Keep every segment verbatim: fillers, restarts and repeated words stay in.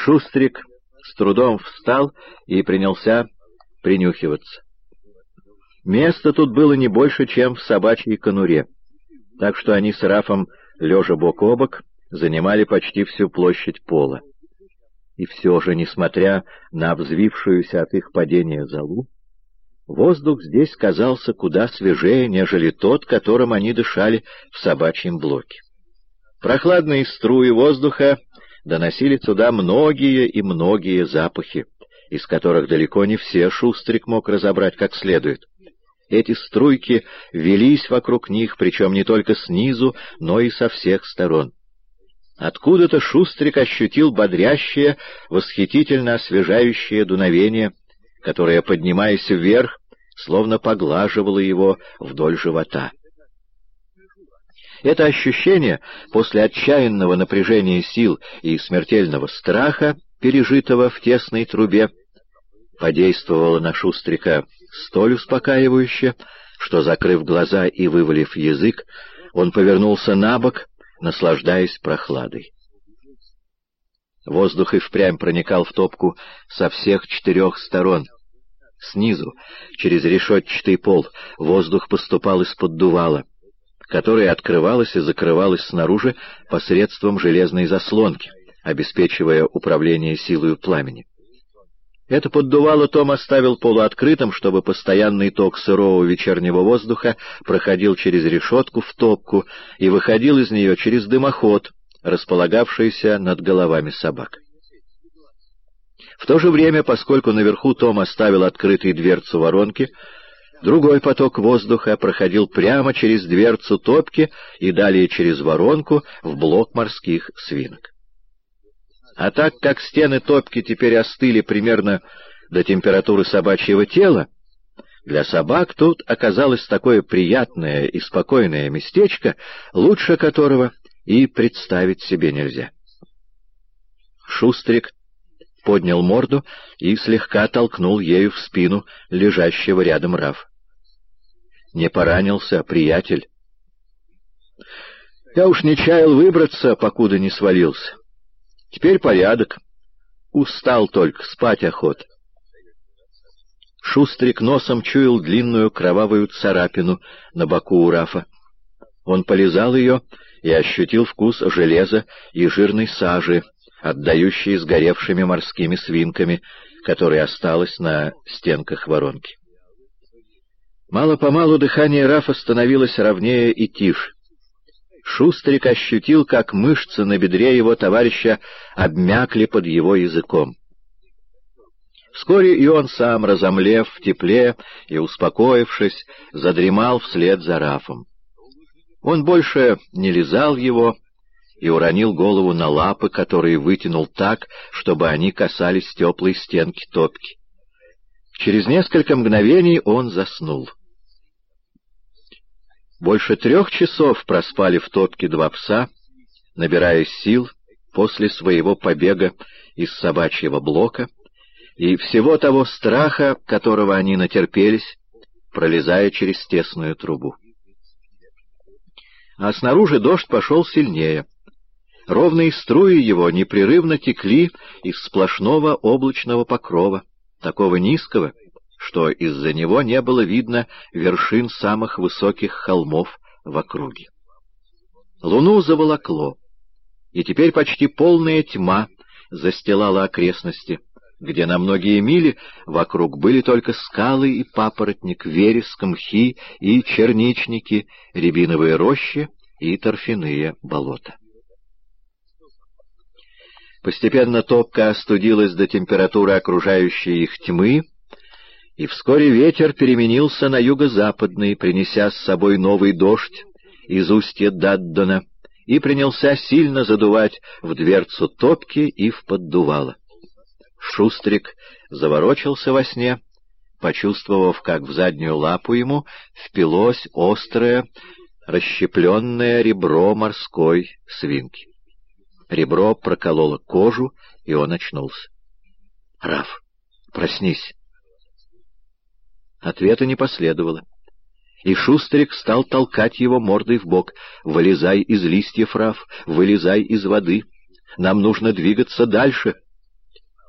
Шустрик с трудом встал и принялся принюхиваться. Места тут было не больше, чем в собачьей конуре, так что они с Рафом, лежа бок о бок, занимали почти всю площадь пола. И все же, несмотря на взвившуюся от их падения золу, воздух здесь казался куда свежее, нежели тот, которым они дышали в собачьем блоке. Прохладные струи воздуха доносили сюда многие и многие запахи, из которых далеко не все Шустрик мог разобрать как следует. Эти струйки велись вокруг них, причем не только снизу, но и со всех сторон. Откуда-то Шустрик ощутил бодрящее, восхитительно освежающее дуновение, которое, поднимаясь вверх, словно поглаживало его вдоль живота. Это ощущение, после отчаянного напряжения сил и смертельного страха, пережитого в тесной трубе, подействовало на Шустрика столь успокаивающе, что, закрыв глаза и вывалив язык, он повернулся на бок, наслаждаясь прохладой. Воздух и впрямь проникал в топку со всех четырех сторон. Снизу, через решетчатый пол, воздух поступал из-под дувала, которое открывалось и закрывалось снаружи посредством железной заслонки, обеспечивая управление силою пламени. Это поддувало Том оставил полуоткрытым, чтобы постоянный ток сырого вечернего воздуха проходил через решетку в топку и выходил из нее через дымоход, располагавшийся над головами собак. В то же время, поскольку наверху Том оставил открытой дверцу воронки, другой поток воздуха проходил прямо через дверцу топки и далее через воронку в блок морских свинок. А так как стены топки теперь остыли примерно до температуры собачьего тела, для собак тут оказалось такое приятное и спокойное местечко, лучше которого и представить себе нельзя. Шустрик поднял морду и слегка толкнул ею в спину лежащего рядом Рафа. «Не поранился, приятель?» «Я уж не чаял выбраться, покуда не свалился. Теперь порядок. Устал только, спать охота». Шустрик носом чуял длинную кровавую царапину на боку у Рафа. Он полизал ее и ощутил вкус железа и жирной сажи, отдающей сгоревшими морскими свинками, которая осталась на стенках воронки. Мало-помалу дыхание Рафа становилось ровнее и тише. Шустрик ощутил, как мышцы на бедре его товарища обмякли под его языком. Вскоре и он сам, разомлев в тепле и успокоившись, задремал вслед за Рафом. Он больше не лизал его и уронил голову на лапы, которые вытянул так, чтобы они касались теплой стенки топки. Через несколько мгновений он заснул. Больше трех часов проспали в топке два пса, набирая сил после своего побега из собачьего блока и всего того страха, которого они натерпелись, пролезая через тесную трубу. А снаружи дождь пошел сильнее. Ровные струи его непрерывно текли из сплошного облачного покрова, такого низкого, что из-за него не было видно вершин самых высоких холмов в округе. Луну заволокло, и теперь почти полная тьма застилала окрестности, где на многие мили вокруг были только скалы и папоротник, вереск, мхи и черничники, рябиновые рощи и торфяные болота. Постепенно топка остудилась до температуры окружающей их тьмы, и вскоре ветер переменился на юго-западный, принеся с собой новый дождь из устья Даддона, и принялся сильно задувать в дверцу топки и в поддувало. Шустрик заворочился во сне, почувствовав, как в заднюю лапу ему впилось острое, расщепленное ребро морской свинки. Ребро прокололо кожу, и он очнулся. «Раф, проснись!» Ответа не последовало, и Шустрик стал толкать его мордой в бок. «Вылезай из листьев, Раф, вылезай из воды. Нам нужно двигаться дальше».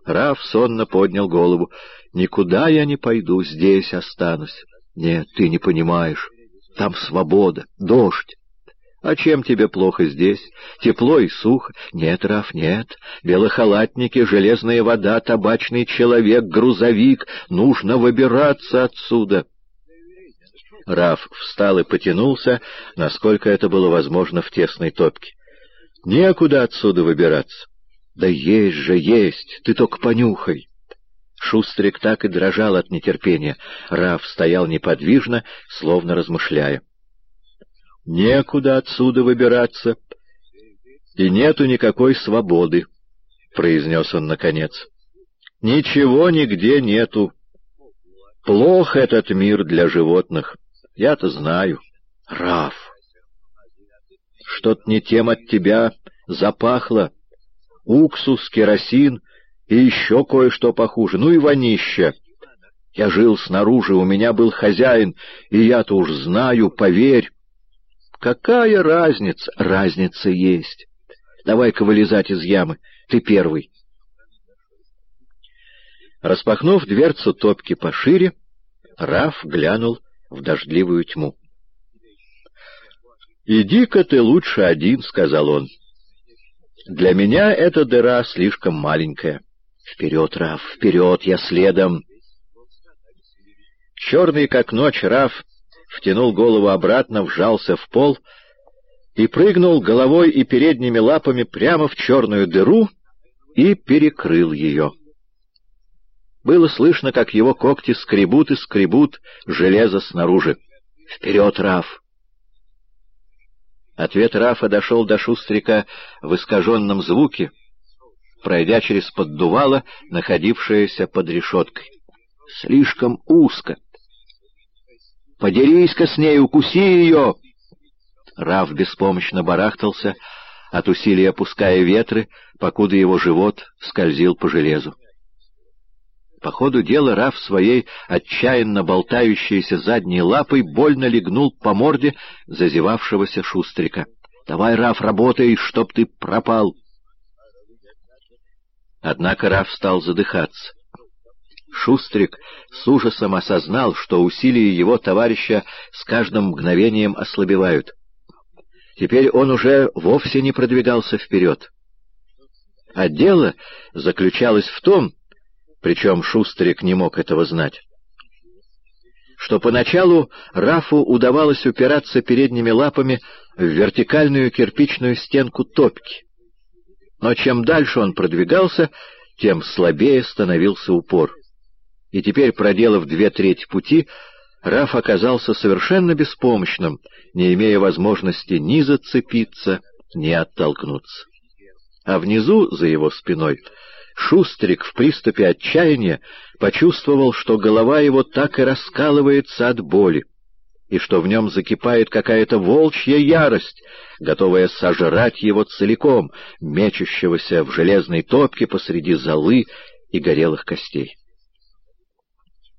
Раф сонно поднял голову. «Никуда я не пойду, здесь останусь». «Нет, ты не понимаешь. Там свобода, дождь». «А чем тебе плохо здесь? Тепло и сухо?» «Нет, Раф, нет. Белохалатники, железная вода, табачный человек, грузовик. Нужно выбираться отсюда». Раф встал и потянулся, насколько это было возможно в тесной топке. «Некуда отсюда выбираться». «Да есть же, есть, ты только понюхай». Шустрик так и дрожал от нетерпения. Раф стоял неподвижно, словно размышляя. «Некуда отсюда выбираться, и нету никакой свободы», — произнес он наконец. «Ничего нигде нету. Плох этот мир для животных. Я-то знаю. Раф, что-то не тем от тебя запахло. Уксус, керосин и еще кое-что похуже. Ну и вонища. Я жил снаружи, у меня был хозяин, и я-то уж знаю, поверь». «Какая разница?» «Разница есть. Давай-ка вылезать из ямы. Ты первый». Распахнув дверцу топки пошире, Раф глянул в дождливую тьму. «Иди-ка ты лучше один», — сказал он. «Для меня эта дыра слишком маленькая». «Вперед, Раф, вперед, я следом». Черный, как ночь, Раф втянул голову обратно, вжался в пол и прыгнул головой и передними лапами прямо в черную дыру и перекрыл ее. Было слышно, как его когти скребут и скребут железо снаружи. «Вперед, Раф!» Ответ Рафа дошел до Шустрика в искаженном звуке, пройдя через поддувало, находившееся под решеткой. «Слишком узко! Подерись-ка с ней, укуси ее!» Раф беспомощно барахтался, от усилия опуская ветры, покуда его живот скользил по железу. По ходу дела Раф своей отчаянно болтающейся задней лапой больно легнул по морде зазевавшегося Шустрика. «Давай, Раф, работай, чтоб ты пропал!» Однако Раф стал задыхаться. Шустрик с ужасом осознал, что усилия его товарища с каждым мгновением ослабевают. Теперь он уже вовсе не продвигался вперед. А дело заключалось в том, причем Шустрик не мог этого знать, что поначалу Рафу удавалось упираться передними лапами в вертикальную кирпичную стенку топки. Но чем дальше он продвигался, тем слабее становился упор. И теперь, проделав две трети пути, Раф оказался совершенно беспомощным, не имея возможности ни зацепиться, ни оттолкнуться. А внизу, за его спиной, Шустрик в приступе отчаяния почувствовал, что голова его так и раскалывается от боли, и что в нем закипает какая-то волчья ярость, готовая сожрать его целиком, мечущегося в железной топке посреди золы и горелых костей.